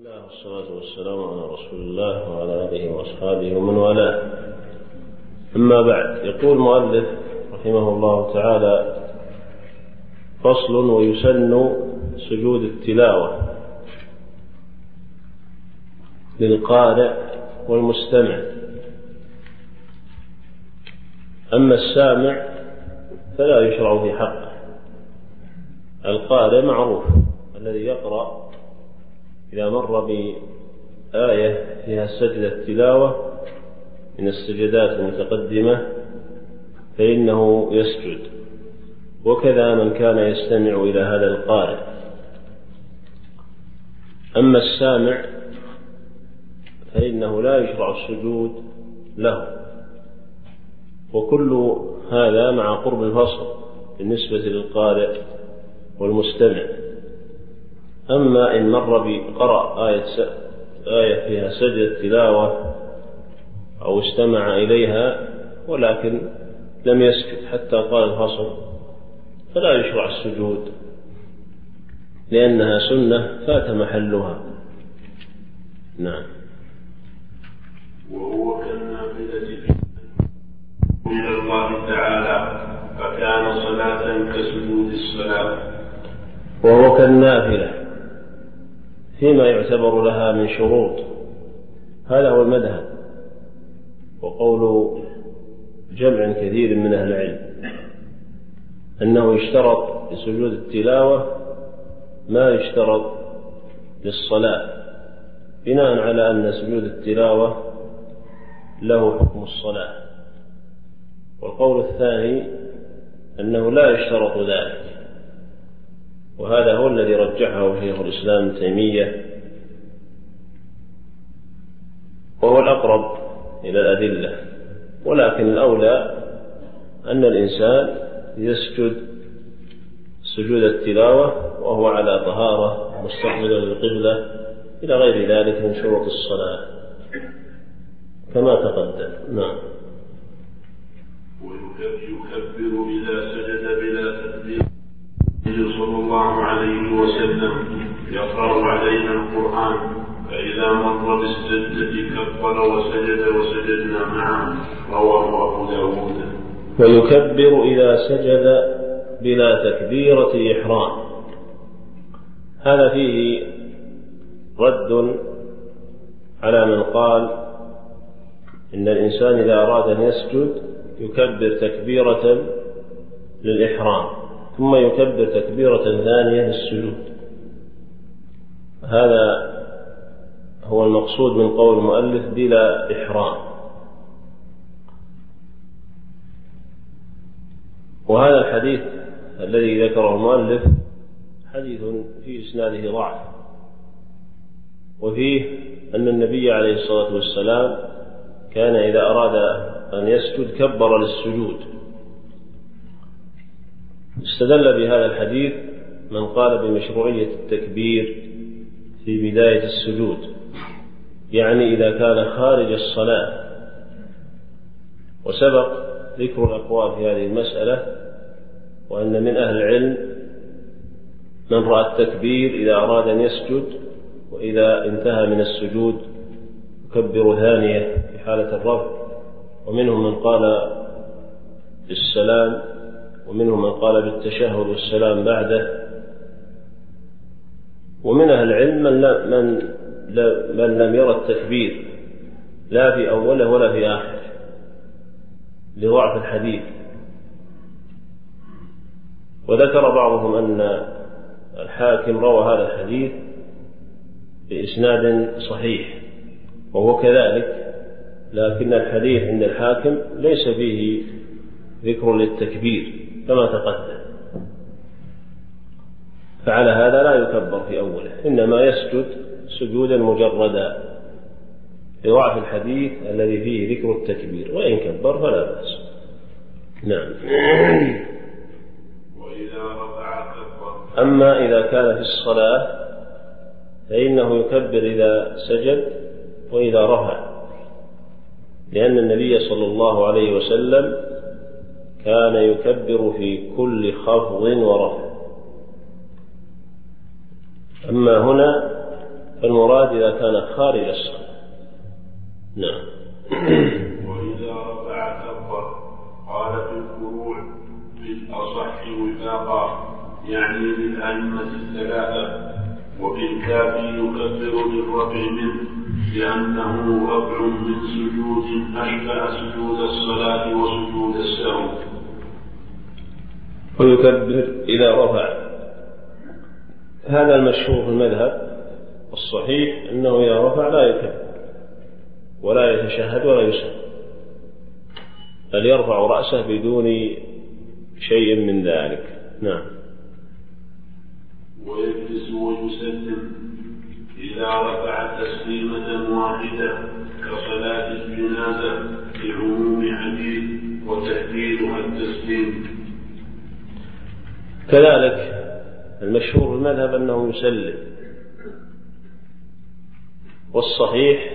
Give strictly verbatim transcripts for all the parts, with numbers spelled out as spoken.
الله والصلاة والسلام على رسول الله وعلى آله وأصحابه ومن والاه. أما بعد، يقول المؤلف رحمه الله تعالى: فصل: ويسن سجود التلاوة للقارئ والمستمع. أما السامع فلا يشرع في حقه. القارئ معروف الذي يقرأ إذا مر بآية فيها سجدة تلاوة من السجدات المتقدمة فإنه يسجد، وكذا من كان يستمع إلى هذا القارئ. أما السامع فإنه لا يشرع السجود له، وكل هذا مع قرب الفصل بالنسبة للقارئ والمستمع. أما إن مر بقرأ آية, آية فيها سجدة تلاوة أو استمع إليها ولكن لم يسجد حتى قال الفصل فلا يشرع السجود، لأنها سنة فات محلها. نعم. وهو كالنافلة إلى الله تعالى، فكان صلاة كسجود الصلاة. وهو كالنافلة فيما يعتبر لها من شروط، هذا هو المذهب وقول جمع كثير من أهل العلم، أنه يشترط لسجود التلاوة ما يشترط للصلاة، بناء على أن سجود التلاوة له حكم الصلاة. والقول الثاني أنه لا يشترط ذلك، وهذا هو الذي رجحه شيخ الإسلام ابن تيمية، وهو الأقرب إلى الأدلة. ولكن الأولى أن الإنسان يسجد سجود التلاوة وهو على طهارة مستقبلا للقبلة إلى غير ذلك من شروط الصلاة كما تقدم. نعم. ويكبر إذا سجد بلا تكبير. النبي صلى الله عليه وسلم يقرأ علينا القرآن، فإذا مر بالسجدة كبر وسجد وسجدنا معه. رواه أبو داود. ويكبر إذا سجد بلا تكبيرة إحرام. هذا فيه رد على من قال إن الإنسان إذا أراد أن يسجد يكبر تكبيرة للإحرام ثم يكبر تكبيرة ثانية للسجود. هذا هو المقصود من قول المؤلف بلا إحرام. وهذا الحديث الذي ذكره المؤلف حديث في إسناده ضعف، وفيه أن النبي عليه الصلاة والسلام كان إذا أراد أن يسجد كبر للسجود. استدل بهذا الحديث من قال بمشروعية التكبير في بداية السجود، يعني إذا كان خارج الصلاة. وسبق ذكر الأقوال في هذه المسألة، وأن من أهل العلم من رأى التكبير إذا أراد أن يسجد، وإذا انتهى من السجود يكبر ثانية في حالة الرفع، ومنهم من قال بالسلام، ومنهم من قال بالتشهد والسلام بعده. ومن أهل العلم من, من, من لم يرى التكبير لا في أوله ولا في آخره لضعف الحديث. وذكر بعضهم أن الحاكم روى هذا الحديث بإسناد صحيح، وهو كذلك، لكن الحديث عند الحاكم ليس فيه ذكر للتكبير كما تقدم، فعلى هذا لا يكبر في أوله، إنما يسجد سجودا مجردا لضعف الحديث الذي فيه ذكر التكبير، وإن كبر فلا بأس. نعم. أما إذا كان في الصلاة فإنه يكبر إذا سجد وإذا رفع، لأن النبي صلى الله عليه وسلم كان يكبر في كل خفض ورفع. أما هنا فالمراد إذا كان خارج الصلاة. نعم. وإذا رفع كبر. قال في الفروع في الأصح وفاقا يعني للأئمة الثلاثة، وفي الكافي يكبر بالرفع منه لأنه رفع من سجود أشبه سجود الصلاة وسجود السهو. ويكبر إذا رفع. هذا المشهور في المذهب، الصحيح أنه إذا رفع لا يكبر ولا يتشهد ولا يسلم، بل يرفع رأسه بدون شيء من ذلك. نعم. ويجلس ويسلم إذا رفع تسليمة واحدة كصلاة الجنازة لعموم حديث وتحديدها التسليم. كذلك المشهور في المذهب أنه يسلم، والصحيح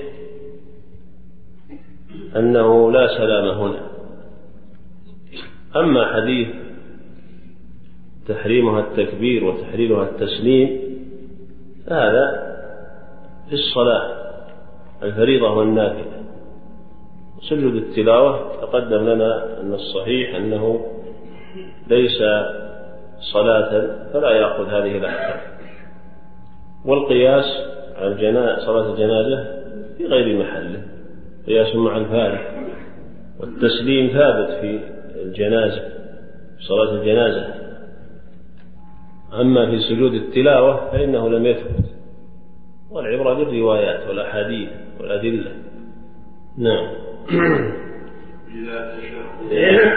أنه لا سلام هنا. أما حديث تحريمها التكبير وتحليلها التسليم هذا في الصلاة الفريضة والنافلة. سجود التلاوة تقدم لنا أن الصحيح أنه ليس صلاة فلا يأخذ هذه الأحكام. والقياس على الجنازة صلاة الجنازة في غير محله، قياس مع الفارق. والتسليم ثابت في الجنازة صلاة الجنازة، أما في سجود التلاوة فإنه لم يثبت، والعبرة بالروايات والأحاديث والأدلة. نعم. إلى تشهد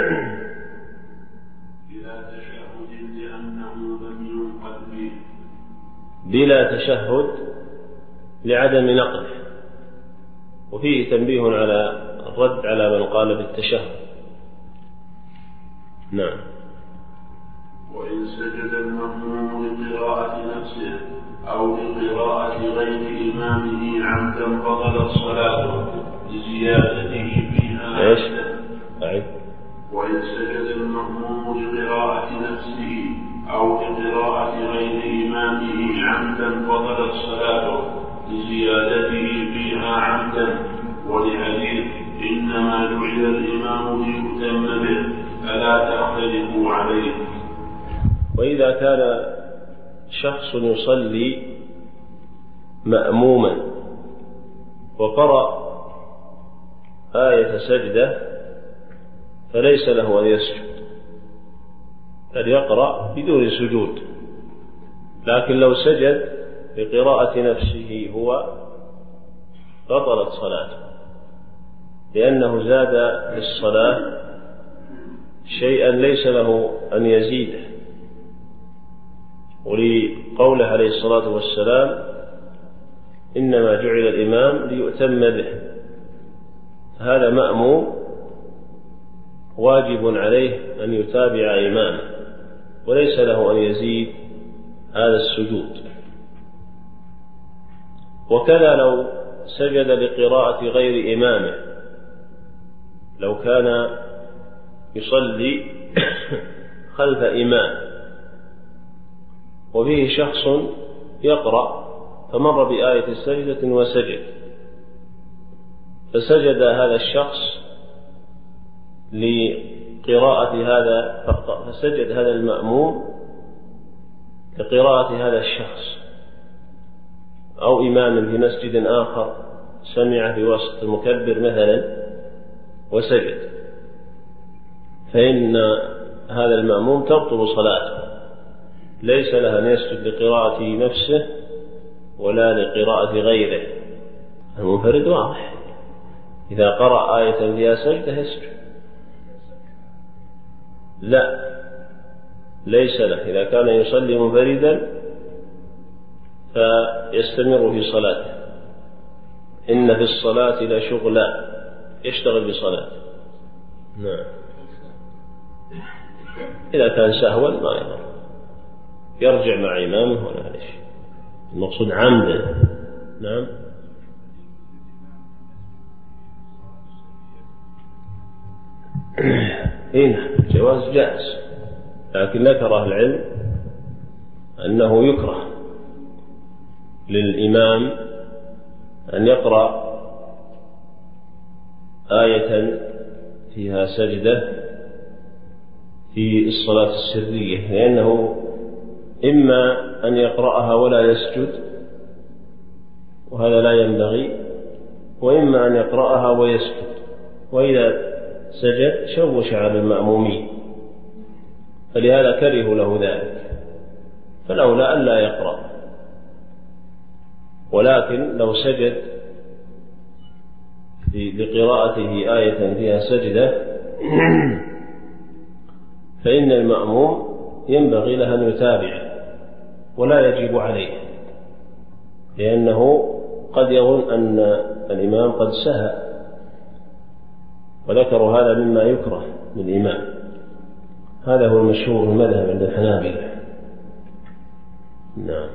إلى تشهد لأنه لم ينقل فيه. بلا تشهد لعدم نقله، وفيه تنبيه على الرد على من قال بالتشهد. نعم. وإن سجد المأموم لقراءة نفسه أو لقراءة غير إمامه عمدا بطلت صلاته لزيادته فيها. إيش؟ أعد. وإن سجد المأموم لقراءة نفسه أو لقراءة غير إمامه عمدا بطلت صلاته لزيادته فيها عمدا، ولحديث إنما جعل الإمام ليؤتم به فلا تختلفوا عليه. وإذا كان شخص يصلي مأموما وقرأ آية سجدة فليس له أن يسجد، بل يقرأ بدون سجود. لكن لو سجد بقراءة نفسه هو بطلت صلاته، لأنه زاد للصلاة شيئا ليس له أن يزيده، ولقوله عليه الصلاة والسلام إنما جعل الإمام ليؤتم به. هذا مأموم واجب عليه أن يتابع إمامه، وليس له أن يزيد هذا السجود. وكذا لو سجد لقراءة غير إمامه، لو كان يصلي خلف إمام وفيه شخص يقرأ فمر بآية السجدة وسجد، فسجد هذا الشخص لقراءة هذا فسجد هذا المأموم لقراءة هذا الشخص، أو إمام في مسجد آخر سمع في وسط المكبر مثلا وسجد، فإن هذا المأموم تبطل صلاته، ليس له أن يسجد لقراءة نفسه ولا لقراءة غيره. المنفرد واضح، إذا قرأ آية فيها سجدة يسجد. لا، ليس له. إذا كان يصلي منفردا فيستمر في صلاته. إن في الصلاة لشغلا، يشتغل بصلاته. نعم. إذا كان سهوا ما يضر، يرجع مع إمامه ولا شيء. المقصود عمدا. نعم. هنا جواز جائز، لكن ذكر أهل العلم أنه يكره للإمام أن يقرأ آية فيها سجدة في الصلاة السرية، لأنه إما أن يقرأها ولا يسجد وهذا لا ينبغي، وإما أن يقرأها ويسجد، وإذا سجد شوش على المأمومين، فلهذا كرهوا له ذلك، فالأولى ألا يقرأ. ولكن لو سجد بقراءته آية فيها سجدة فإن المأموم ينبغي له أن يتابع ولا يجب عليه، لأنه قد يظن أن الإمام قد سهى، وذكروا هذا مما يكره للإمام. هذا هو المشهور المذهب عند الحنابلة. نعم.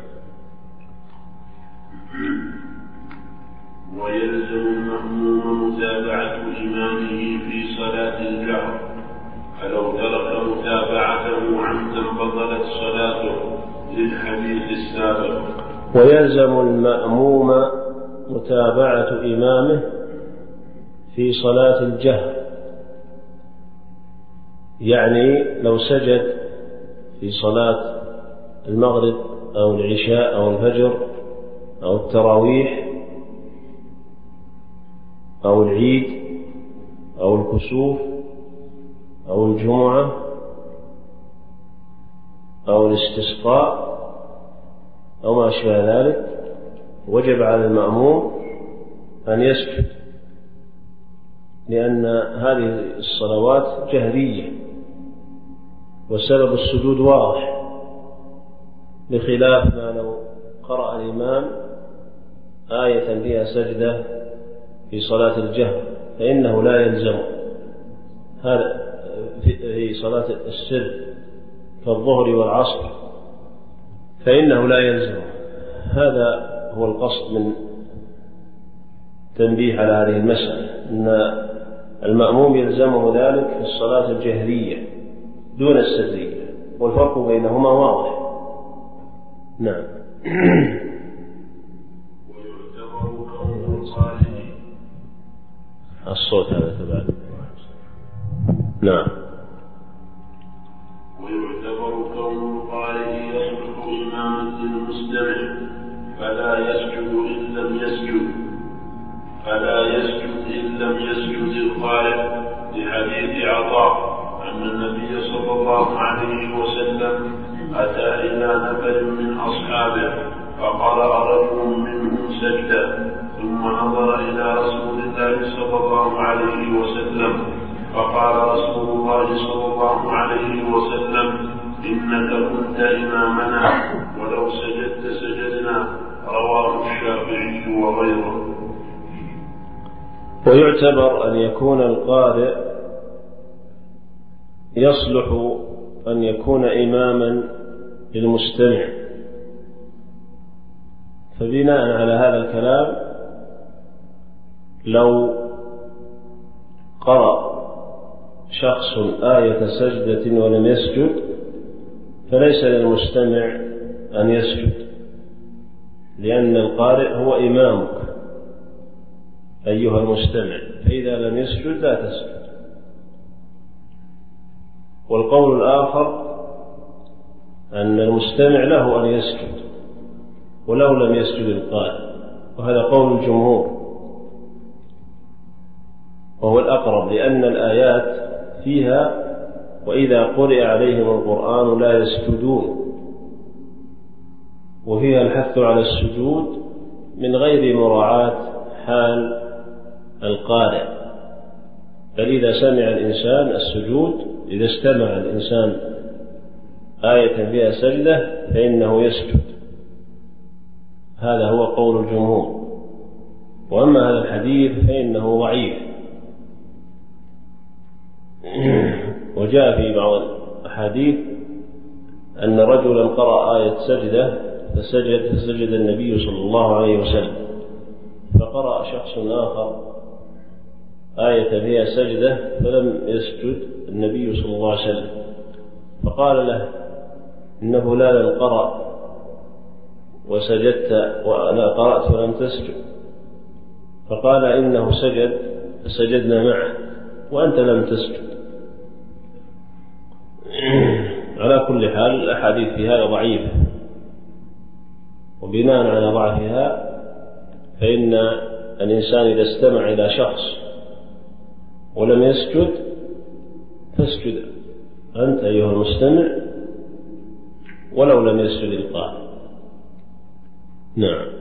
ويلزم المأموم متابعة إمامه في صلاة الجهر، فلو ترك متابعته عمدا بطلت صلاته للحديث السابق. ويلزم المأموم متابعة إمامه في صلاة الجهر، يعني لو سجد في صلاة المغرب أو العشاء أو الفجر أو التراويح أو العيد أو الكسوف أو الجمعة أو الاستسقاء أو ما أشبه ذلك، وجب على المأموم أن يسجد، لأن هذه الصلوات جهرية وسبب السجود واضح، بخلاف ما لو قرأ الإمام آية فيها سجدة في صلاة الجهر فإنه لا يلزم، هذا في صلاة السر كالظهر والعصر فإنه لا يلزم. هذا هو القصد من تنبيه على هذه المسألة، أن المأموم يلزمه ذلك في الصلاة الجهرية دون السرية، والفرق بينهما واضح. نعم. ويعتبر كون القارئ الصوت هذا تبع. نعم. ويعتبر كون القارئ يصلح إمامة المستمع فلا يسجد إن لم يسجد فلا يسجد إن لم يسجد القارئ، لحديث عطاء أن النبي صلى الله عليه وسلم أتى إلى نفر من أصحابه فقرأ رجل منهم سجدا، ثم نظر إلى رسول الله صلى الله عليه وسلم فقال رسول الله صلى الله عليه وسلم إنك كنت إمامنا ولو سجدت سجدنا. رواه الشافعي وغيره. ويعتبر أن يكون القارئ يصلح أن يكون إماما للمستمع، فبناء على هذا الكلام لو قرأ شخص آية سجدة ولم يسجد فليس للمستمع أن يسجد، لأن القارئ هو إمامك أيها المستمع، فإذا لم يسجد لا تسجد. والقول الآخر أن المستمع له أن يسجد ولو لم يسجد القارئ، وهذا قول الجمهور وهو الأقرب، لأن الآيات فيها وإذا قرئ عليهم القرآن لا يسجدون، وفيها الحث على السجود من غير مراعاة حال القارئ، بل إذا سمع الإنسان السجود، إذا استمع الإنسان آية فيها سجدة فإنه يسجد. هذا هو قول الجمهور. وأما هذا الحديث فإنه ضعيف، وجاء في بعض الأحاديث أن رجلا قرأ آية سجدة فسجد فسجد النبي صلى الله عليه وسلم، فقرأ شخص آخر آية فيها سجدة فلم يسجد النبي صلى الله عليه وسلم، فقال له إن فلانا قرأ وسجدت وأنا قرأت ولم تسجد، فقال إنه سجد فسجدنا معه وأنت لم تسجد. على كل حال الأحاديث في هذا ضعيفة، وبناء على ضعفها فإن الإنسان إذا استمع إلى شخص ولم يسجد فاسجد أنت أيها المستمع ولو لم يسجد القائل. نعم.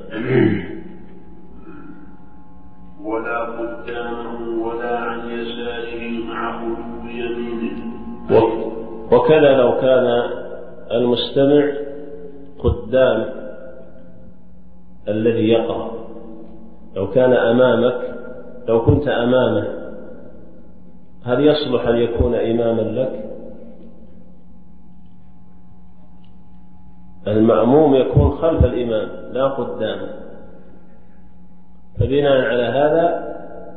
ولا قدامه ولا عن يساره مع خلو يمينه. وكذا لو كان المستمع قدام الذي يقرأ، لو كان أمامك، لو كنت أمامه، هل يصلح أن يكون إماما لك؟ المأموم يكون خلف الإمام لا قدامه. فبناء على هذا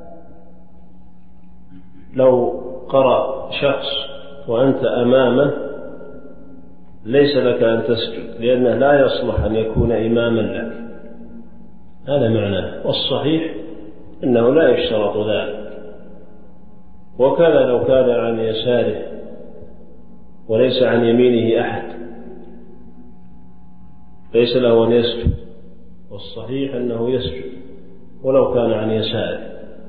لو قرأ شخص وأنت أمامه ليس لك أن تسجد، لأنه لا يصلح أن يكون إماما لك. هذا معناه، والصحيح أنه لا يشترط ذلك. وكذا لو كان عن يساره وليس عن يمينه أحد ليس له أن يسجد، والصحيح أنه يسجد ولو كان عن يساره.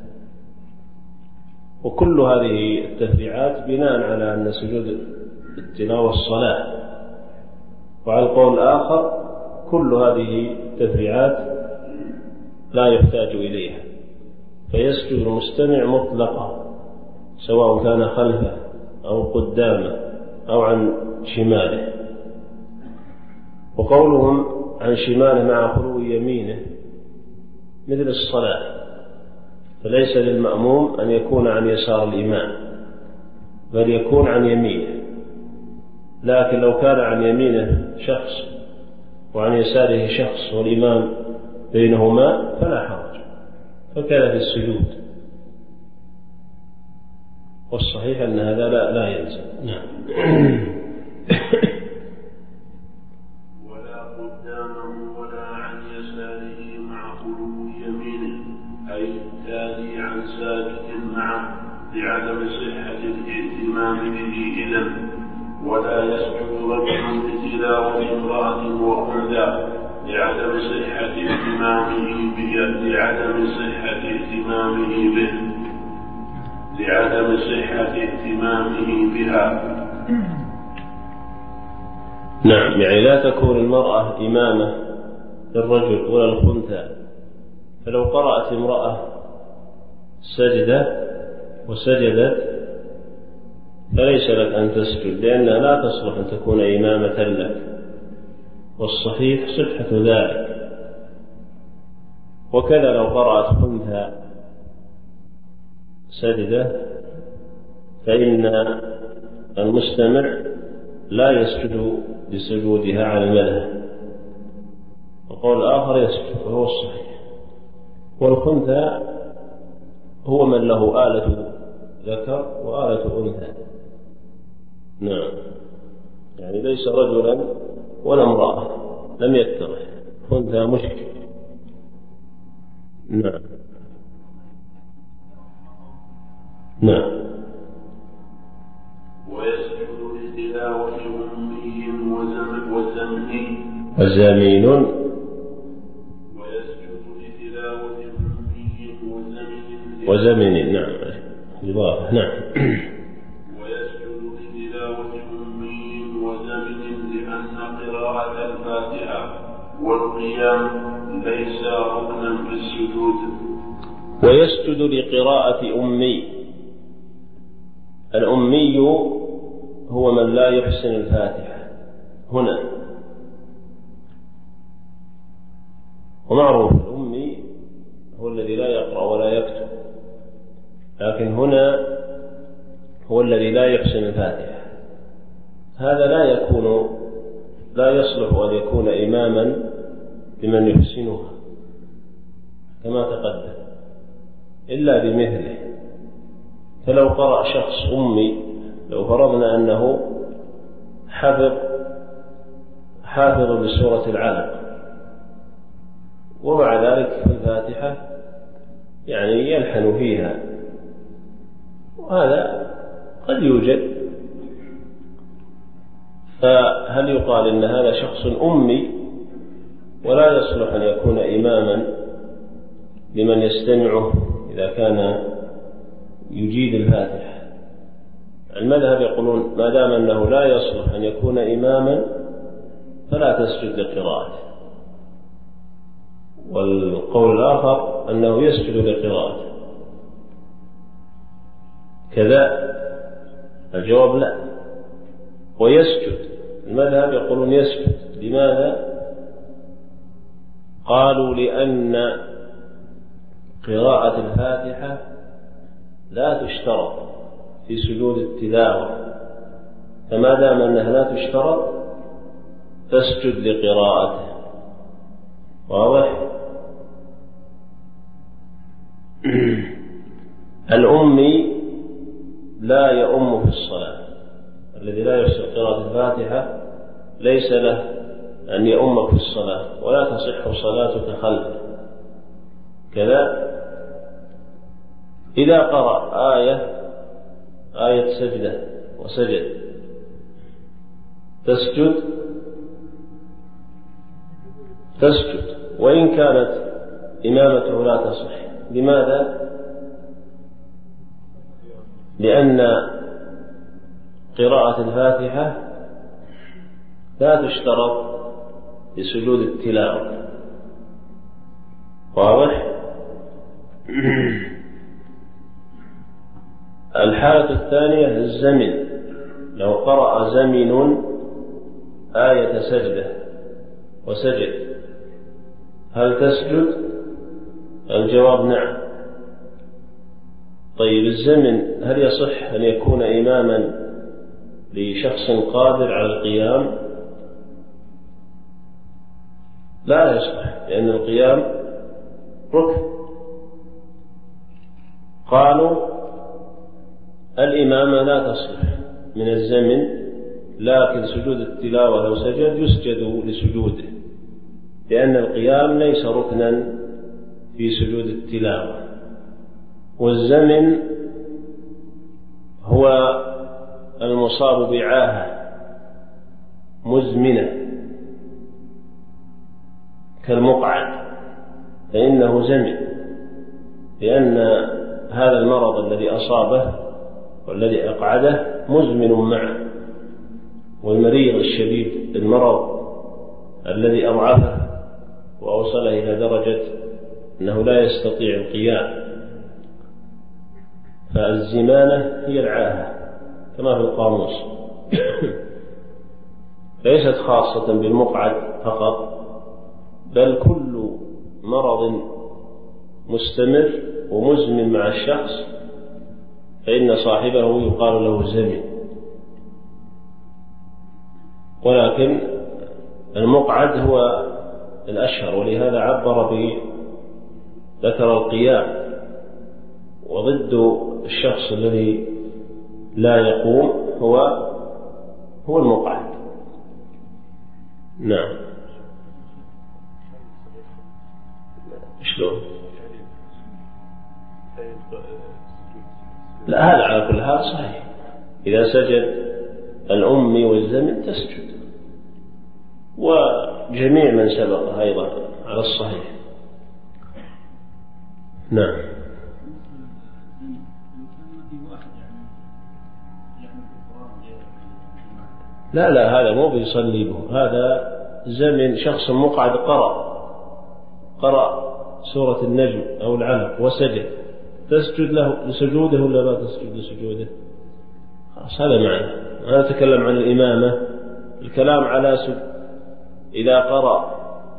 وكل هذه التفريعات بناء على أن سجود التلاوة الصلاة. وعلى القول الآخر كل هذه التفريعات لا يحتاج إليها، فيسجد المستمع مطلقا سواء كان خلفه أو قدامه أو عن شماله. وقولهم عن شماله مع خلو يمينه مثل الصلاة، فليس للمأموم أن يكون عن يسار الإمام بل يكون عن يمينه. لكن لو كان عن يمينه شخص وعن يساره شخص والإمام بينهما فلا حرج، فكان في السجود. والصحيح أن هذا لا, لا يلزم. نعم. ولا قدامه ولا عن يساره مع خلو يمينه، أي التالي عن ساجد معه لعدم صحة الاهتمام به إذن. ولا يسجد رجل بتلاوة امرأة وأنثى لعدم صحة اهتمامه به لعدم صحة اهتمامه به لعدم صحة اهتمامه بها. نعم، يعني لا تكون المرأة إمامة للرجل ولا الخنثى. فلو قرأت امرأة سجدة وسجدت فليس لك أن تسجد، لأنها لا تصلح أن تكون إمامة لك، والصحيح صحة ذلك. وكذا لو قرأت خنثى سجدة فإن المستمع لا يسجد بسجودها على المذهب، وقول آخر يسجد وهو الصحيح. والخنثى هو من له آلة ذكر وآلة أنثى. نعم، يعني ليس رجلا ولا امرأة، لم يتضح، خنثى مشكل. نعم نعم. ويسجد لتلاوة أمي وزمني وزمين. ويسجد لتلاوة أمي وزمن وزمن. نعم إضافة. نعم. ويسجد لتلاوة أمي وزمن لأن قراءة الفاتحة والقيام ليس ركنا في السجود. ويسجد لقراءة أمي. الأمي هو من لا يحسن الفاتحة هنا، ومعروف الأمي هو الذي لا يقرأ ولا يكتب، لكن هنا هو الذي لا يحسن الفاتحة. هذا لا يكون لا يصلح أن يكون إماما لمن يحسنها كما تقدم إلا بمثله. فلو قرأ شخص أمي، لو فرضنا أنه حافظ حافظ بسورة العلق ومع ذلك في الفاتحة يعني يلحن فيها، وهذا قد يوجد. فهل يقال إن هذا شخص أمي ولا يصلح أن يكون إماما لمن يستمعه إذا كان يجيد الفاتحة؟ المذهب يقولون ما دام أنه لا يصلح أن يكون إماما فلا تسجد لقراءته، والقول الآخر أنه يسجد لقراءته. كذا الجواب لا، ويسجد. المذهب يقولون يسجد. لماذا؟ قالوا لأن قراءة الفاتحة لا تشترط في سجود التلاوة، فما دام أنها لا تشترط فاسجد لقراءته. واضح؟ الأمي لا يؤم في الصلاة، الذي لا يحسن قراءة الفاتحة ليس له أن يؤمك في الصلاة، ولا تصح صلاتك خلفه. كذا إذا قرأ آية آية سجدة وسجد تسجد تسجد وإن كانت إمامته لا تصح. لماذا؟ لأن قراءة الفاتحة لا تشترط لسجود التلاوة. واضح؟ الحالة الثانية الزمن، لو قرأ زمن آية سجدة وسجد هل تسجد؟ الجواب نعم. طيب الزمن هل يصح أن يكون إماما لشخص قادر على القيام؟ لا يصح، لأن القيام ركن. قالوا الإمامة لا تصلح من الزمن، لكن سجود التلاوة لو سجد يسجد لسجوده، لأن القيام ليس ركنا في سجود التلاوة. والزمن هو المصاب بعاهة مزمنة كالمقعد، فإنه زمن، لأن هذا المرض الذي أصابه والذي أقعده مزمن معه. والمريض الشديد المرض الذي أضعفه وأوصله إلى درجة أنه لا يستطيع القيام، فالزمانة هي العاهة كما في القاموس، ليست خاصة بالمقعد فقط، بل كل مرض مستمر ومزمن مع الشخص فإن صاحبه يقال له زمن. ولكن المقعد هو الأشهر، ولهذا عبر بذكر القيام، وضد الشخص الذي لا يقوم هو هو المقعد. نعم. شلون؟ لا، هذا على كل حال صحيح. إذا سجد الأمي والزمن تسجد، وجميع من سبق أيضا على الصحيح. نعم. لا لا، هذا مو بيصلي به، هذا زمن شخص مقعد قرأ قرأ سورة النجم أو العلق وسجد، تسجد له لسجوده ولا لا تسجد لسجوده؟ خلاص، هذا معنى. أنا أتكلم عن الإمامة، الكلام على سجود. إذا قرأ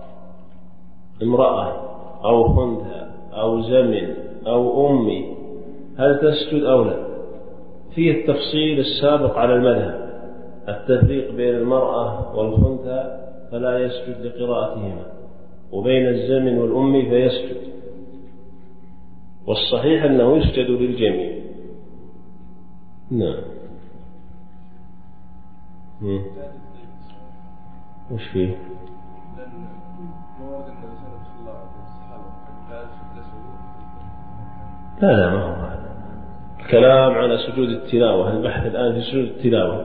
امرأة أو خنثى أو زمن أو أمي هل تسجد أو لا؟ فيه التفصيل السابق على المذهب، التفريق بين المرأة والخنثى فلا يسجد لقراءتهما، وبين الزمن والأمي فيسجد، والصحيح أنه يسجد للجميع. نعم. وش فيه؟ لأن موارد النبي صلى الله عليه وسلم لا لا ما هو هذا الكلام على سجود التلاوة. البحث الآن في سجود التلاوة.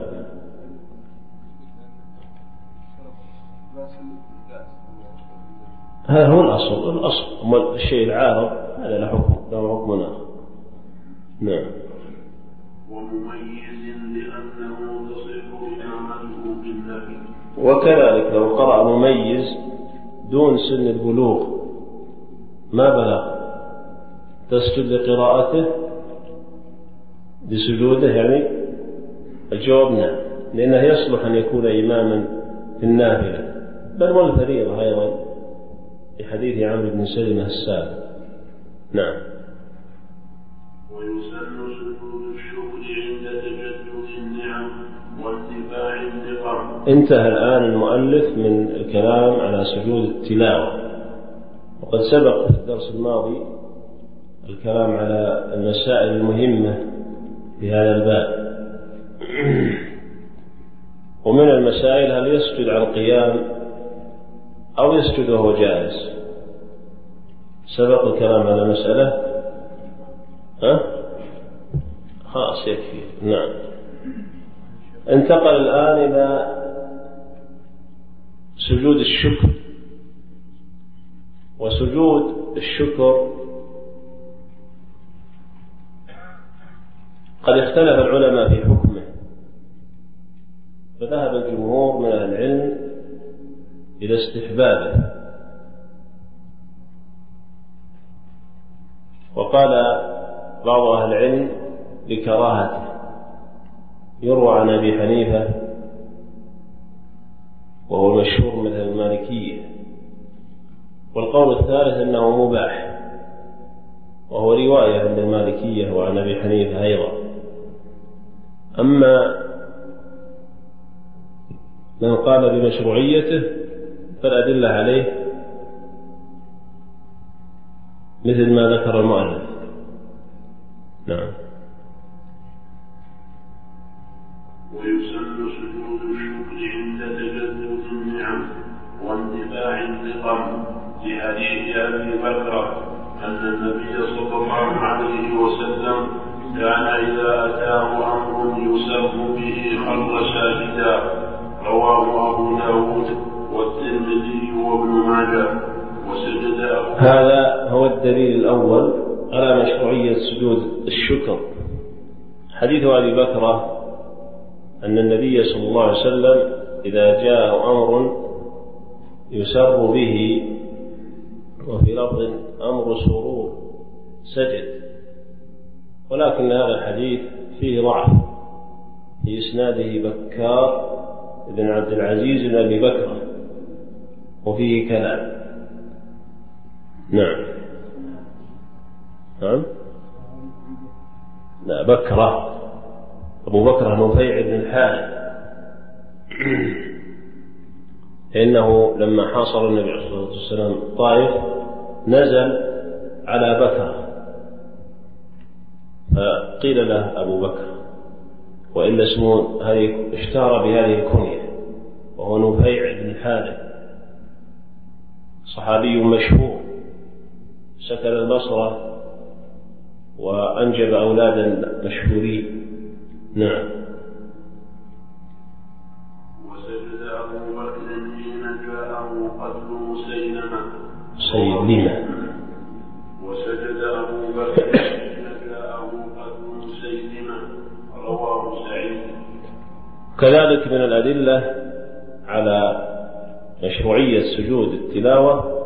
هذا هو الأصل. الأصل أما الشيء العارض هذا له حكم له حكم آخر. نعم. ومميز لأنه تصح إمامته بالنبي. وكذلك لو قرأ مميز دون سن البلوغ ما بلغ تسجد لقراءته بسجوده يعني؟ الجواب نعم، لأنه يصلح أن يكون إماما في النافلة بل والفريضة أيضا في حديث عمرو بن سلمة السابق. نعم. ويسن سجود الشكر عند تجدد النعم وارتفاع النقم. انتهى الآن المؤلف من الكلام على سجود التلاوة، وقد سبق في الدرس الماضي الكلام على المسائل المهمة في هذا الباب. ومن المسائل هل يسجد على القيام أو يسجد وهو جالس. سبق الكلام على مسألة ها خلاص يكفي. نعم. انتقل الآن إلى سجود الشكر. وسجود الشكر قد اختلف العلماء في حكمه، فذهب الجمهور من أهل العلم إلى استحبابه، وقال بعض أهل العلم بكراهته. يروى عن أبي حنيفة وهو المشهور مثل المالكية، والقول الثالث أنه مباح، وهو رواية عند المالكية وعن أبي حنيفة أيضا. أما من قال بمشروعيته فالأدلة عليه مثل ما ذكر المؤلف. نعم. ويسن سجود الشكر عند تجدد النعم واندفاع النقم لحديث أبي بكر أن النبي صلى الله عليه وسلم كان إذا أتاه أمر يسر به خر ساجدا. رواه أبو داود والترمذي وابن ماجه. وسجد أبو. هذا هو الدليل الأول على مشروعية سجود الشكر. حديث أبي بكر أن النبي صلى الله عليه وسلم إذا جاء أمر يسر به، وفي لفظ أمر سرور، سجد. ولكن هذا الحديث فيه ضعف، في إسناده بكار بن عبد العزيز بن أبي بكر وفيه كلام. نعم. نعم. لا بكرة أبو بكر نفيع بن الحارث، إنه لما حاصر النبي عليه الصلاة والسلام الطائف نزل على بكر فقيل له أبو بكر، وإلا اسمه هذه اشتهر بهذه الكنية، وهو نفيع بن الحارث صحابي مشهور سكن البصرة وأنجب أولادا مشهورين. نعم. وسجد أبو بكر حين جاءه قتل مسيلمة. سيلمة. وسجد أبو بكر حين جاءه قتل مسيلمة. رواه سعيد. كذلك من الأدلة على مشروعية سجود التلاوة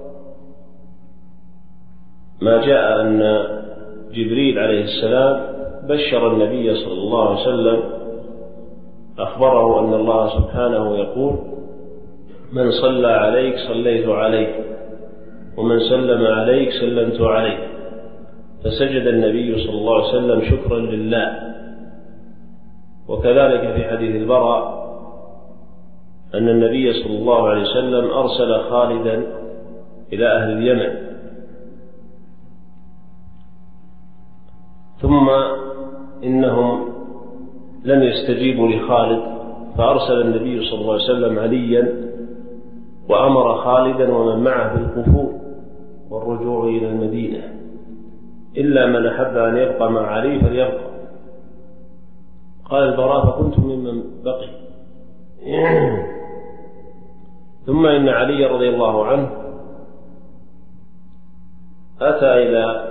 ما جاء أن جبريل عليه السلام بشر النبي صلى الله عليه وسلم، أخبره أن الله سبحانه يقول: من صلى عليك صليت عليه، ومن سلم عليك سلمت عليه. فسجد النبي صلى الله عليه وسلم شكرا لله. وكذلك في حديث البراء أن النبي صلى الله عليه وسلم أرسل خالدا إلى أهل اليمن، ثم إنهم لم يستجيبوا لخالد، فأرسل النبي صلى الله عليه وسلم عليا وأمر خالدا ومن معه بالكفور والرجوع إلى المدينة إلا من أحب أن يبقى مع علي فليبقى. قال البراء فكنت ممن بقي. ثم إن علي رضي الله عنه أتى إلى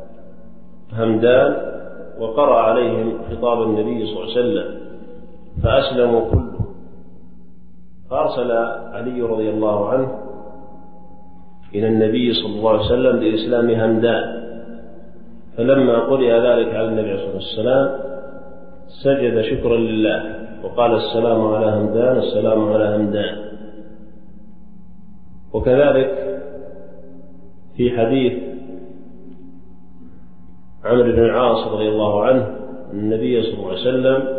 همدان وقرأ عليهم خطاب النبي صلى الله عليه وسلم فأسلموا كله، فأرسل علي رضي الله عنه إلى النبي صلى الله عليه وسلم لإسلام همدان، فلما قرئ ذلك على النبي صلى الله عليه وسلم سجد شكرا لله وقال السلام على همدان السلام على همدان. وكذلك في حديث عمرو بن العاص رضي الله عنه النبي صلى الله عليه وسلم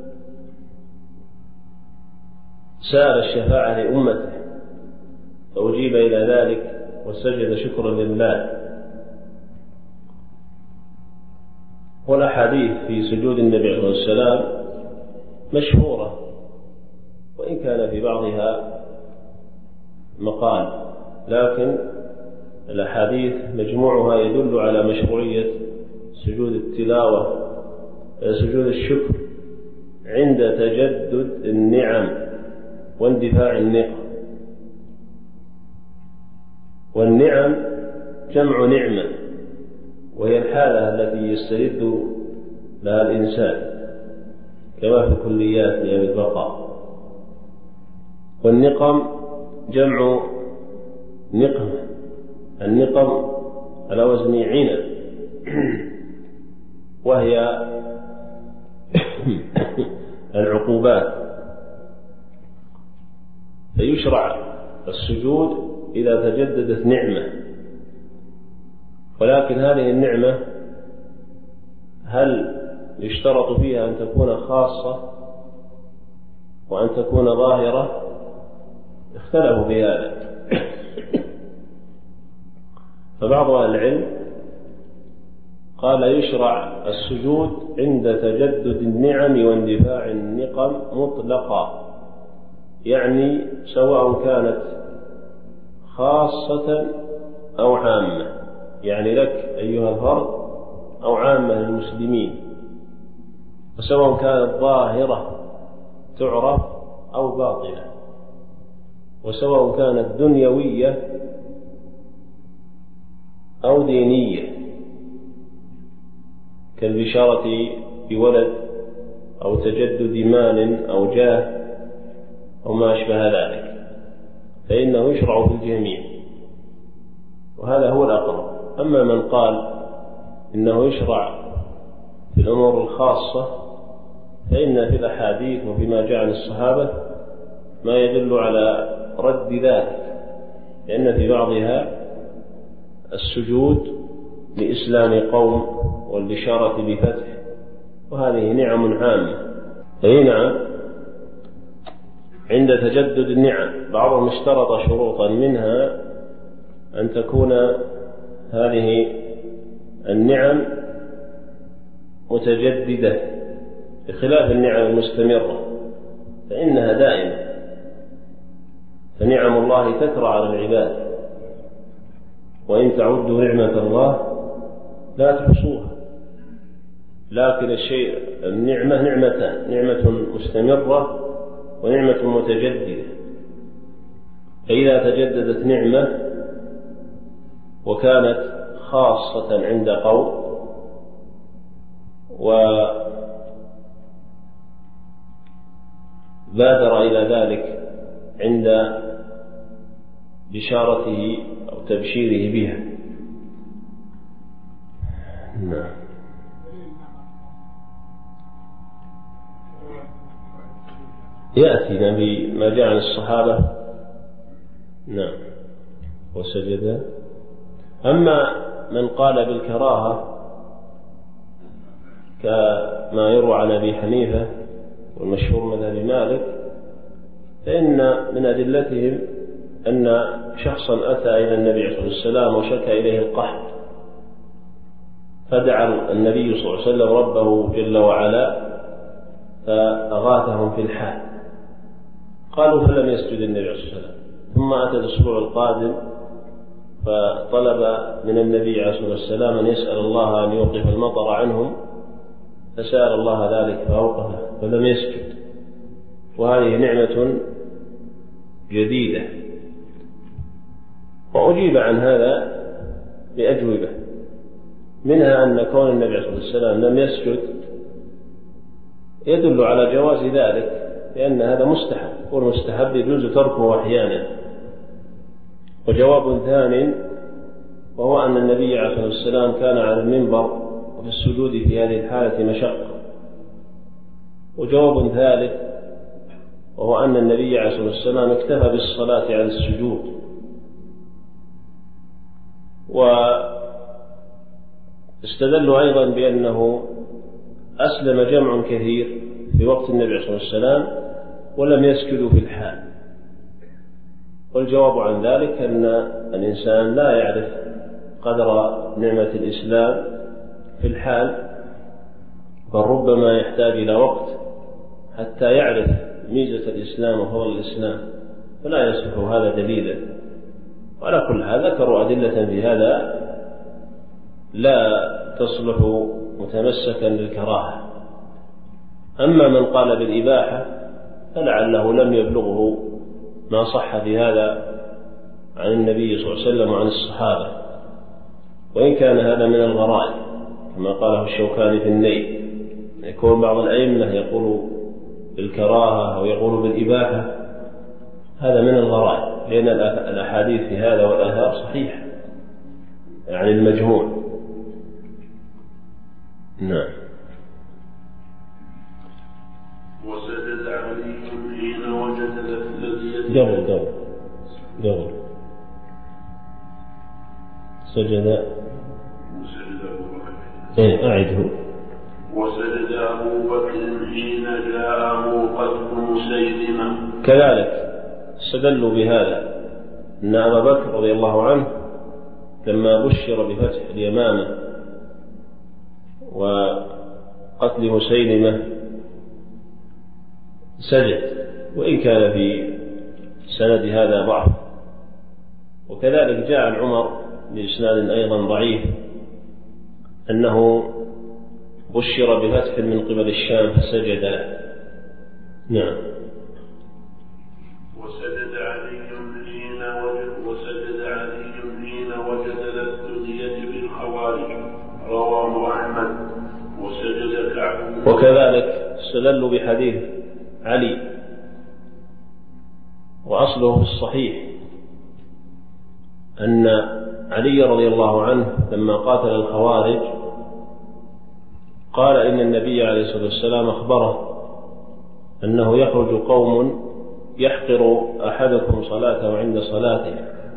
سأل الشفاعة لأمته فأجيب إلى ذلك وسجد شكرا لله. والأحاديث في سجود النبي عليه السلام مشهورة، وإن كان في بعضها مقال، لكن الأحاديث مجموعها يدل على مشروعية سجود التلاوة سجود الشكر عند تجدد النعم واندفاع النقم. والنعم جمع نعمة، وهي الحالة التي يسترد لها الإنسان كما في الكليات لأبي البقاء. والنقم جمع نقم، النقم على وزن عنب، وهي العقوبات. فيشرع السجود إذا تجددت نعمة، ولكن هذه النعمة هل يشترط فيها أن تكون خاصة وأن تكون ظاهرة؟ اختلفوا بهذا. فبعض أهل العلم قال يشرع السجود عند تجدد النعم واندفاع النقم مطلقا، يعني سواء كانت خاصة أو عامة، يعني لك أيها الفرد أو عامة للمسلمين، وسواء كانت ظاهرة تعرف أو باطنة، وسواء كانت دنيوية أو دينية كالبشارة بولد أو تجدد مال أو جاه أو ما أشبه ذلك، فإنه يشرع في الجميع، وهذا هو الأقرب. أما من قال إنه يشرع في الأمور الخاصة فإن في الأحاديث وفيما جاء عن الصحابة ما يدل على رد ذلك، لأن في بعضها السجود لإسلام قوم والبشارة بفتح، وهذه نعم عامة. أي نعم عند تجدد النعم بعضهم اشترط شروطا، منها أن تكون هذه النعم متجددة بخلاف النعم المستمرة فإنها دائمة، فنعم الله تترى على العباد، وإن تعدوا نعمة الله لا تحصوها. لكن الشيء النعمة نعمتان، نعمة مستمرة ونعمة متجددة. فإذا تجددت نعمة وكانت خاصة عند قوم وبادر إلى ذلك عند بشارته أو تبشيره بها. نعم. يأتينا بما جاء عن الصحابة. نعم. وسجد. أما من قال بالكراهة كما يروى عن أبي حنيفة والمشهور مذهب مالك، فإن من أدلتهم أن شخصا أتى إلى النبي صلى الله عليه وسلم وشكى إليه القحط، فدعا النبي صلى الله عليه وسلم ربه جل وعلا فأغاثهم في الحال. قالوا فلم يسجد النبي صلى الله عليه وسلم. ثم أتى الأسبوع القادم فطلب من النبي عليه الصلاة والسلام أن يسأل الله أن يوقف المطر عنهم، فسأل الله ذلك فأوقفه فلم يسجد. وهذه نعمة جديدة. وأجيب عن هذا بأجوبة، منها أن كون النبي عليه الصلاة والسلام لم يسجد يدل على جواز ذلك، لأن هذا مستحب، والمستحب يجوز تركه أحيانا. وجواب ثاني وهو أن النبي عليه الصلاة والسلام كان على المنبر وفي السجود في هذه الحالة مشقة. وجواب ثالث وهو أن النبي عليه الصلاة والسلام اكتفى بالصلاة على السجود. واستدلوا أيضا بأنه أسلم جمع كثير في وقت النبي عليه الصلاة والسلام ولم يسجدوا في الحال. والجواب عن ذلك أن الإنسان لا يعرف قدر نعمة الإسلام في الحال، بل ربما يحتاج إلى وقت حتى يعرف ميزة الإسلام وفضل الإسلام، فلا يصح هذا دليلا. وعلى كل هذا ذكروا أدلة في هذا لا تصلح متمسكا للكراهة. أما من قال بالإباحة فلعله لم يبلغه ما صح في هذا عن النبي صلى الله عليه وسلم وعن الصحابة، وإن كان هذا من الغرائب كما قاله الشوكاني في النيل. يكون بعض الأئمة يقول بالكراهة أو يقول بالإباحة، هذا من الغرائب، لأن الأحاديث في هذا والآثار صحيحة يعني المجموع. نعم. وسجد علي حين وجد الذي قبل قبل قبل سجد ايه أعده. وسجد أبو بكر حين جاءه قتل مسيلمة. كذلك استدلوا بهذا أن أبا بكر رضي الله عنه لما بشر بفتح اليمامة وقتل مسيلمة سجد، وإن كان في سند هذا ضعف. وكذلك جاء عن عمر بإسناد أيضا ضعيف أنه بشر بفتح من قبل الشام فسجد له. نعم. وسجد علي حين وجد وسجد علي حين وجد الثدية بالخوارج، رواه أحمد. وسجد كعب. وكذلك استدلوا بحديث علي وأصله في الصحيح أن علي رضي الله عنه لما قاتل الخوارج قال إن النبي عليه الصلاة والسلام أخبره أنه يخرج قوم يحقر أحدكم صلاته عند صلاته،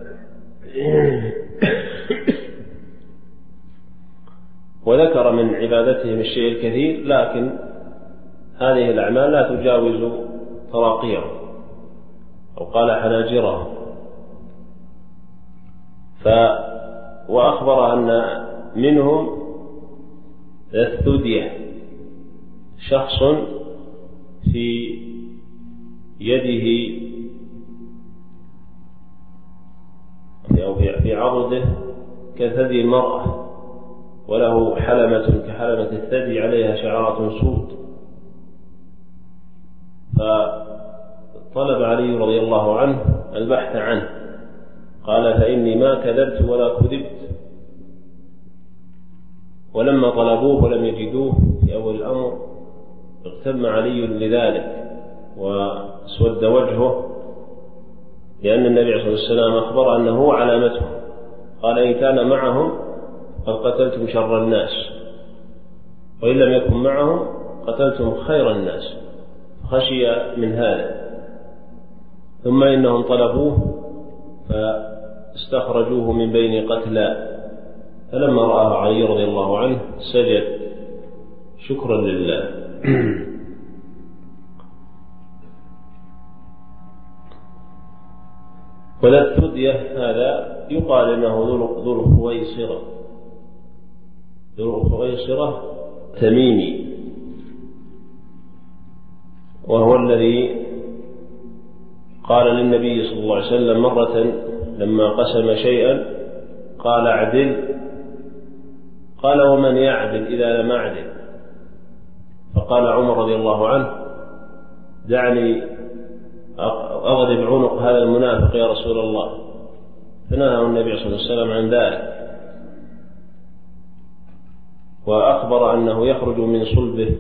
وذكر من عبادتهم الشيء الكثير، لكن هذه الأعمال لا تجاوز تراقيهم أو قال حناجرهم. ف وأخبر أن منهم الثدية شخص في يده أو في عضده كثدي المرأة، وله حلمة كحلمة الثدي عليها شعرات سود. فطلب علي رضي الله عنه البحث عنه، قال فإني ما كذبت ولا كذبت. ولما طلبوه ولم يجدوه في أول الأمر اغتم علي لذلك واسود وجهه، لأن النبي عليه الصلاة والسلام أخبر أنه هو علامته، قال إن كان معهم قد قتلتم شر الناس، وإن لم يكن معهم قتلتم خير الناس، خشي من هذا. ثم إنهم طلبوه فاستخرجوه من بين قتلى، فلما رآه علي رضي الله عنه سجد شكرا لله. وذا الثدية هذا يقال إنه ذو الخويصرة، ذو الخويصرة تميمي، وهو الذي قال للنبي صلى الله عليه وسلم مرة لما قسم شيئا قال اعدل. قال ومن يعدل إذا لم أعدل؟ فقال عمر رضي الله عنه دعني أضرب عنق هذا المنافق يا رسول الله، فنهى النبي صلى الله عليه وسلم عن ذلك، وأخبر أنه يخرج من صلبه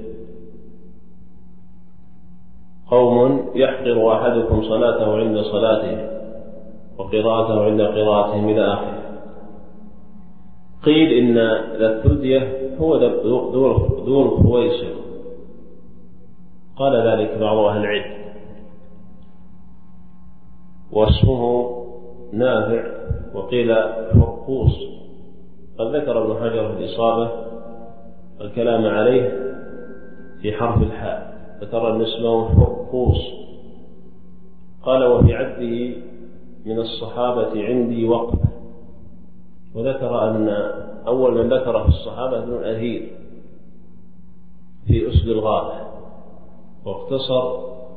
قوم يحقر أحدكم صلاته عند صلاته وقراءته عند قراءتهم إلى آخره. قيل إن ذا الثدية هو ذو الخويصر، قال ذلك بعض أهل العلم، واسمه نافع، وقيل فرقوس. قد ذكر ابن حجر في الإصابة الكلام عليه في حرف الحاء، ذكر أن اسمه فرقوس. قال وفي عده من الصحابة عندي وقفة، وذكر أن أول من ذكر في الصحابة ابن الأثير في أسد الغابة، واقتصر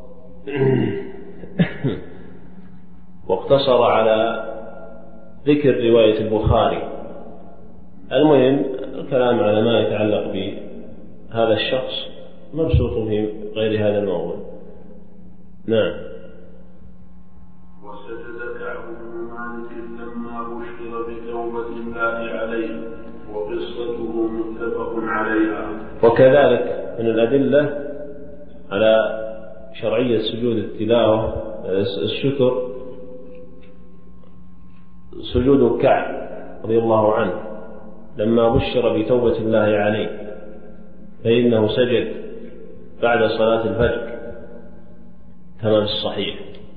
واقتصر على ذكر رواية البخاري. المهم الكلام على ما يتعلق بهذا الشخص مبسوط في غير هذا الموضوع. نعم. وسجد كعب بن مالك لما بشر بتوبة الله عليه، وقصته متفق عليها. وكذلك من الأدلة على شرعية سجود التلاوة الشكر سجود كعب رضي الله عنه لما بشر بتوبة الله عليه، فإنه سجد بعد صلاة الفجر كما في الصحيح.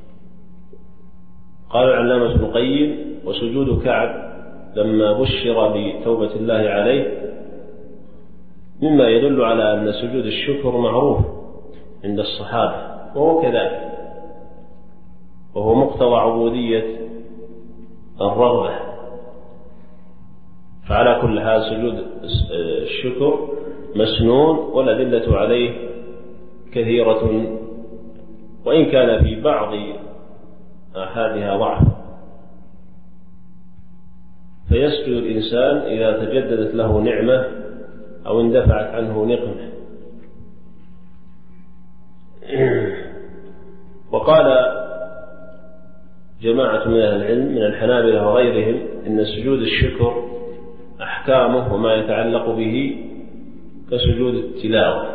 قال العلامة ابن القيم وسجود كعب لما بشر بتوبة الله عليه مما يدل على أن سجود الشكر معروف عند الصحابة، وهو كذلك، وهو مقتضى عبودية الرغبة. فعلى كل حال سجود الشكر مسنون، والأدلة عليه كثيرة، وإن كان في بعض أحادها ضعف. فيسجد الإنسان إذا تجددت له نعمة أو اندفعت عنه نقمة. وقال جماعة من أهل العلم من الحنابلة وغيرهم إن سجود الشكر أحكامه وما يتعلق به كسجود التلاوة،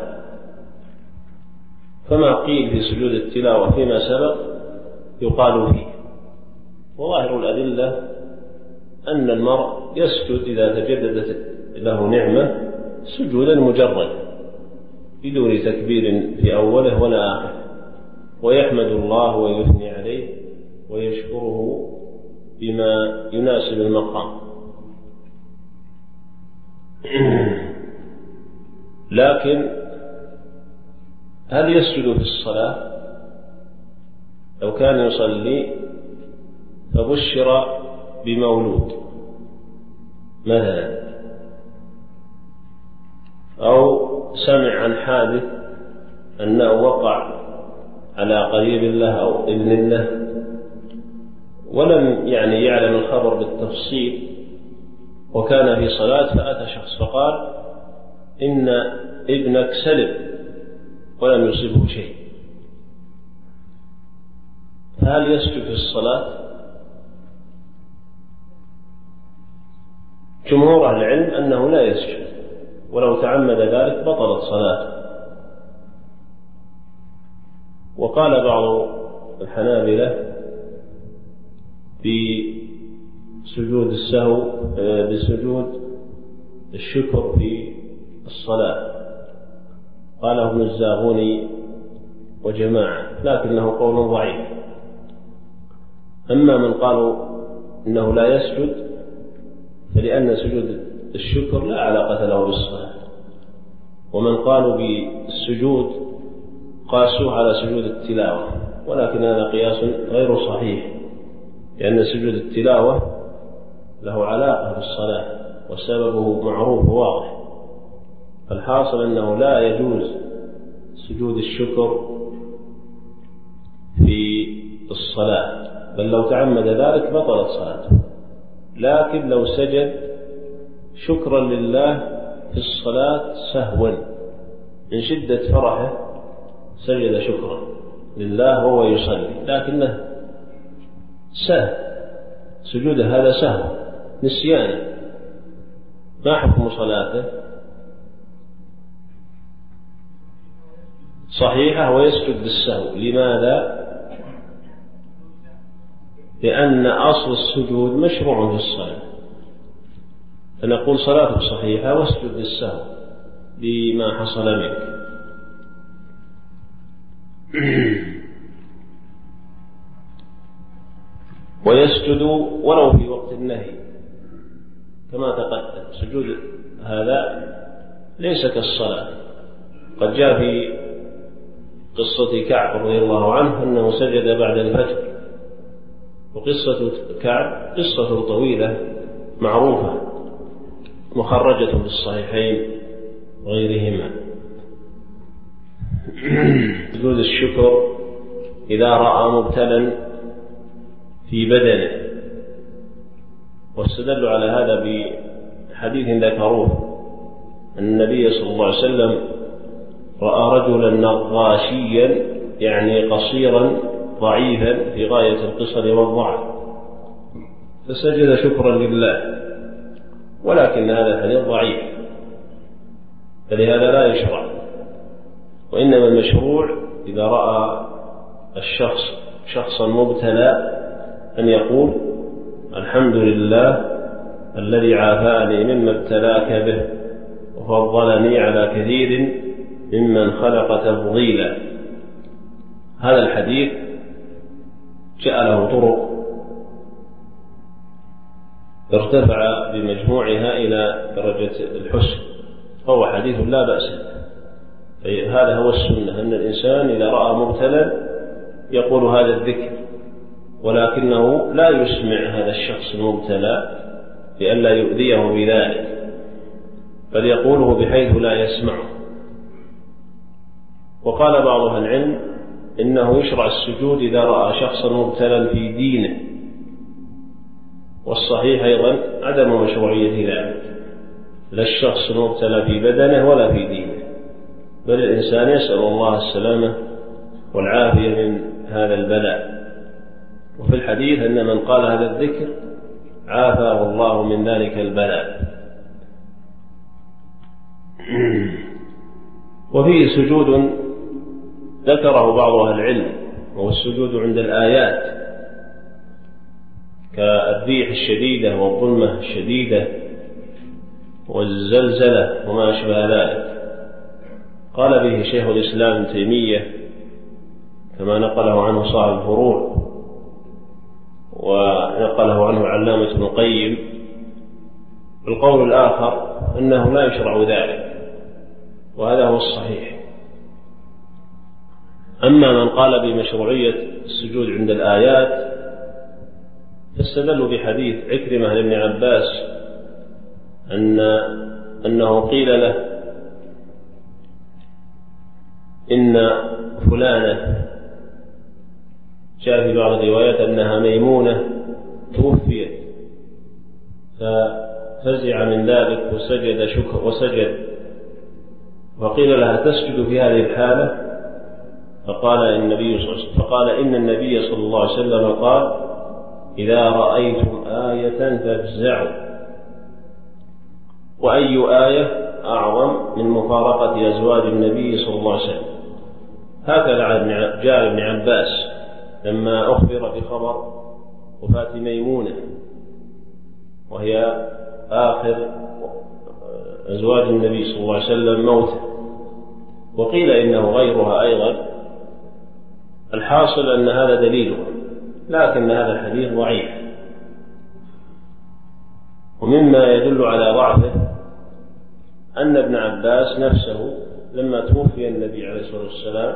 فما قيل في سجود التلاوة فيما سبق يقال فيه. وظاهر الأدلة أن المرء يسجد إذا تجددت له نعمة سجودا مجرد بدون تكبير في أوله ولا آخره، ويحمد الله ويثني عليه ويشكره بما يناسب المقام. لكن هل يسجد في الصلاة؟ لو كان يصلي فبشر بمولود مثلا، أو سمع عن حادث أنه وقع على قريب له أو ابن له، ولم يعني يعلم الخبر بالتفصيل، وكان في صلاة فأتى شخص فقال إن ابنك سلم ولم يصبه شيء، فهل يسجد في الصلاة؟ جمهور أهل العلم أنه لا يسجد، ولو تعمد ذلك بطلت صلاته. وقال بعض الحنابلة في سجود السهو بسجود الشكر في الصلاة، قاله ابن الزاغوني وجماعة، لكنه قول ضعيف. أما من قالوا إنه لا يسجد فلأن سجود الشكر لا علاقة له بالصلاة، ومن قالوا بالسجود قاسوه على سجود التلاوة، ولكن هذا قياس غير صحيح، لأن سجود التلاوة له علاقة بالصلاة وسببه معروف وواضح. فالحاصل أنه لا يجوز سجود الشكر في الصلاة، بل لو تعمد ذلك بطلت صلاته، لكن لو سجد شكرا لله في الصلاة سهوا من شدة فرحه سجد شكرا لله وهو يصلي، لكنه سهل، سجود هذا سهو نسيان، ما حكم صلاته؟ صحيحة ويسجد بالسهو. لماذا؟ لأن أصل السجود مشروع في الصلاة، فنقول صلاتك صحيحة واسجد بالسهو بما حصل منك. ويسجد ولو في وقت النهي كما تقدم، سجود هذا ليس كالصلاة. قد جاء في قصة كعب رضي الله عنه أنه سجد بعد الفجر، وقصة كعب قصة طويلة معروفة مخرجة في الصحيحين وغيرهما. سجود الشكر إذا رأى مبتلا في بدنه، واستدلوا على هذا بحديث ذكروه أن النبي صلى الله عليه وسلم رأى رجلا نغاشيا يعني قصيرا ضعيفا في غاية القصر والضعف، فسجد شكرا لله، ولكن هذا الحديث ضعيف فلهذا لا يشرع. وإنما المشروع إذا رأى الشخص شخصا مبتلى أن يقول الحمد لله الذي عافاني مما ابتلاك به وفضلني على كثير ممن خلق تفضيلا. هذا الحديث جاء له طرق ارتفع بمجموعها إلى درجة الحسن، فهو حديث لا بأس به. هذا هو السنة، أن الإنسان إذا رأى مبتلا يقول هذا الذكر، ولكنه لا يسمع هذا الشخص المبتلى لئلا يؤذيه بذلك، بل يقوله بحيث لا يسمعه. وقال بعض أهل العلم إنه يشرع السجود إذا رأى شخصا مبتلا في دينه، والصحيح أيضا عدم مشروعية ذلك، لا الشخص المبتلى في بدنه ولا في دينه، بل الإنسان يسأل الله السلامة والعافية من هذا البلاء. وفي الحديث أن من قال هذا الذكر عافاه الله من ذلك البلاء. وفيه سجود ذكره بعض أهل العلم، وهو السجود عند الآيات كالريح الشديدة والظلمة الشديدة والزلزلة وما أشبه ذلك. قال به شيخ الإسلام ابن تيمية كما نقله عنه صاحب الفروع، ونقله عنه علامة ابن القيم. القول الآخر أنه لا يشرع ذلك، وهذا هو الصحيح. أما من قال بمشروعية السجود عند الآيات فاستدلوا بحديث عكرمة لابن عباس أن أنه قيل له إن فلانة، جاء في بعض الروايات أنها ميمونة توفيت، ففزع من ذلك وسجد شكر وسجد، وقيل لها تسجد في هذه الحالة؟ فقال النبي صلى الله عليه وسلم فقال إن النبي صلى الله عليه وسلم قال إذا رأيتم آية فافزعوا. وأي آية أعظم من مفارقة أزواج النبي صلى الله عليه وسلم؟ هكذا جاء ابن عباس لما أخبر بخبر وفاة ميمونة وهي آخر أزواج النبي صلى الله عليه وسلم موتا، وقيل إنه غيرها أيضا. الحاصل أن هذا دليله، لكن هذا الحديث ضعيف. ومما يدل على ضعفه أن ابن عباس نفسه لما توفي النبي عليه الصلاة والسلام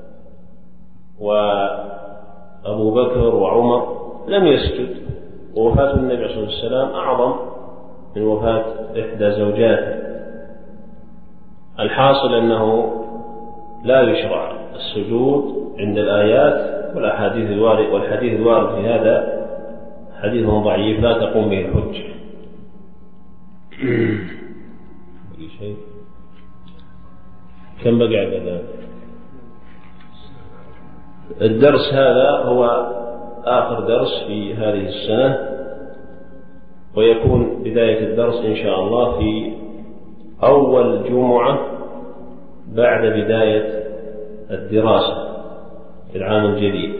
وأبو بكر وعمر لم يسجد، ووفاة النبي عليه الصلاة والسلام أعظم من وفاة إحدى زوجاته. الحاصل أنه لا يشرع السجود عند الآيات والأحاديث الوارد والحديث الوارد في هذا حديث ضعيف لا تقوم به الحجة. شيء كم بقى على الدرس هذا؟ هو آخر درس في هذه السنة، ويكون بداية الدرس إن شاء الله في أول جمعة بعد بداية الدراسة في العام الجديد.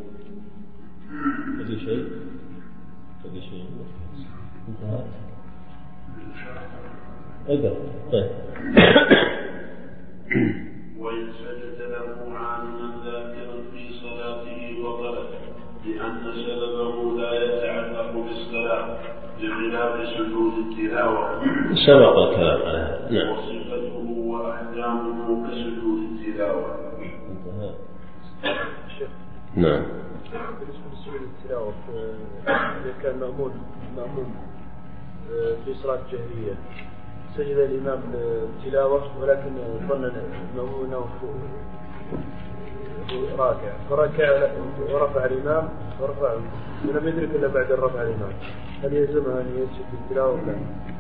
بدي شيء بدي شيء انتهى اقرأ. طيب. وإن سجد له عالما ذاكرا في صلاته بطلت، لأن سببه لا يتعلق بالصلاة بخلاف سجود التلاوة. سبق الكلام على نعم. وصفته وأحكامه كسجود التلاوة. انتهى. نعم. بالنسبة لسجود التلاوة إذا كان مأمون مأمون في صلاة جهرية سجد الإمام التلاوة ولكن ظن المأمون أنه راكع فركع ورفع الإمام ورفع ولم يدرك إلا بعد الرفع الإمام، هل يلزمها أن يسجد التلاوة ولا لا؟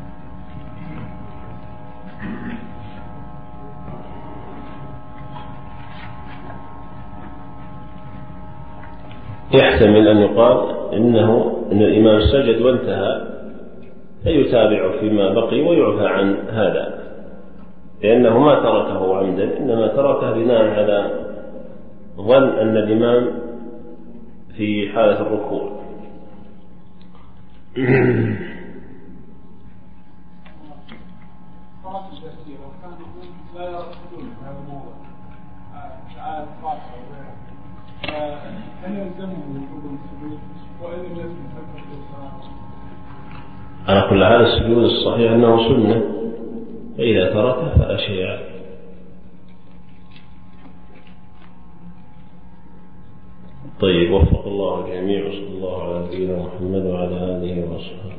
يحتمل أن يقال إنه إن الإمام سجد وانتهى فيتابع فيما بقي ويعفى عن هذا، لأنه ما تركه عمدا، إنما تركه بناء على ظن أن الإمام في حالة الركوع. على كل حال السجود الصحيح أنه سنة، فإذا تركه فلا شيء عليه. طيب، وفق الله الجميع، وصلى الله على نبينا محمد وعلى آله وصحبه.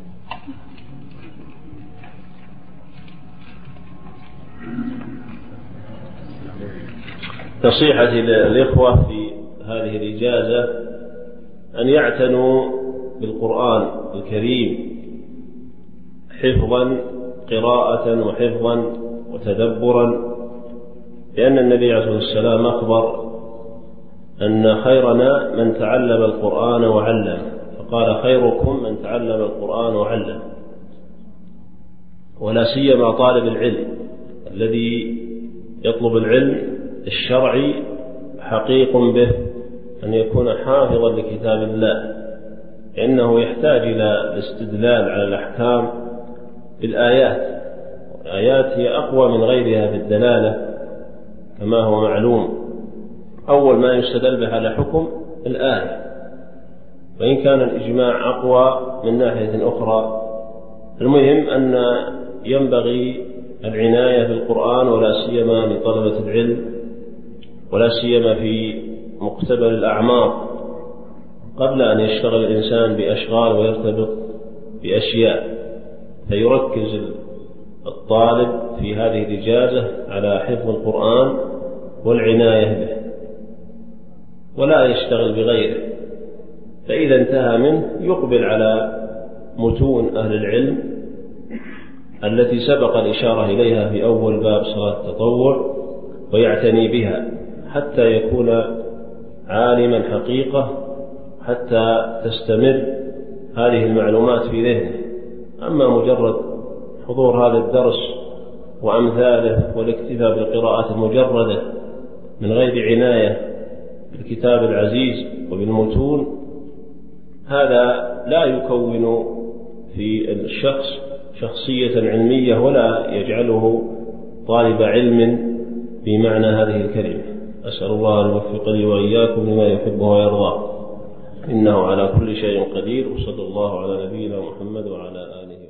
نصيحتي للإخوة في هذه الإجازة أن يعتنوا بالقرآن الكريم حفظا قراءة وحفظا وتدبرا، لأن النبي عليه الصلاة والسلام أخبر أن خيرنا من تعلم القرآن وعلم، فقال خيركم من تعلم القرآن وعلم. ولا سيما طالب العلم الذي يطلب العلم الشرعي حقيق به أن يكون حافظا لكتاب الله، لأنه يحتاج إلى الاستدلال على الأحكام بالآيات، والآيات هي أقوى من غيرها في الدلالة كما هو معلوم. أول ما يستدل به على حكم الآية، وإن كان الإجماع أقوى من ناحية أخرى. المهم أن ينبغي العناية بالقرآن، ولا سيما لطلبة العلم، ولا سيما في مقتبل الأعمار، قبل أن يشتغل الإنسان بأشغال ويرتبط بأشياء، فيركز الطالب في هذه الإجازة على حفظ القرآن والعناية به، ولا يشتغل بغيره. فإذا انتهى منه يقبل على متون أهل العلم التي سبق الإشارة إليها في أول باب صلاة التطوع، ويعتني بها حتى يكون عالما حقيقة، حتى تستمر هذه المعلومات في ذهنه. أما مجرد حضور هذا الدرس وأمثاله والاكتفاء بالقراءات المجردة من غير عناية بالكتاب العزيز وبالمتون، هذا لا يكون في الشخص شخصية علمية، ولا يجعله طالب علم بمعنى هذه الكلمة. أسأل الله أن يوفق لي وإياكم لما يحبه ويرضاه، إنه على كل شيء قدير. وصلى الله على نبينا محمد وعلى آله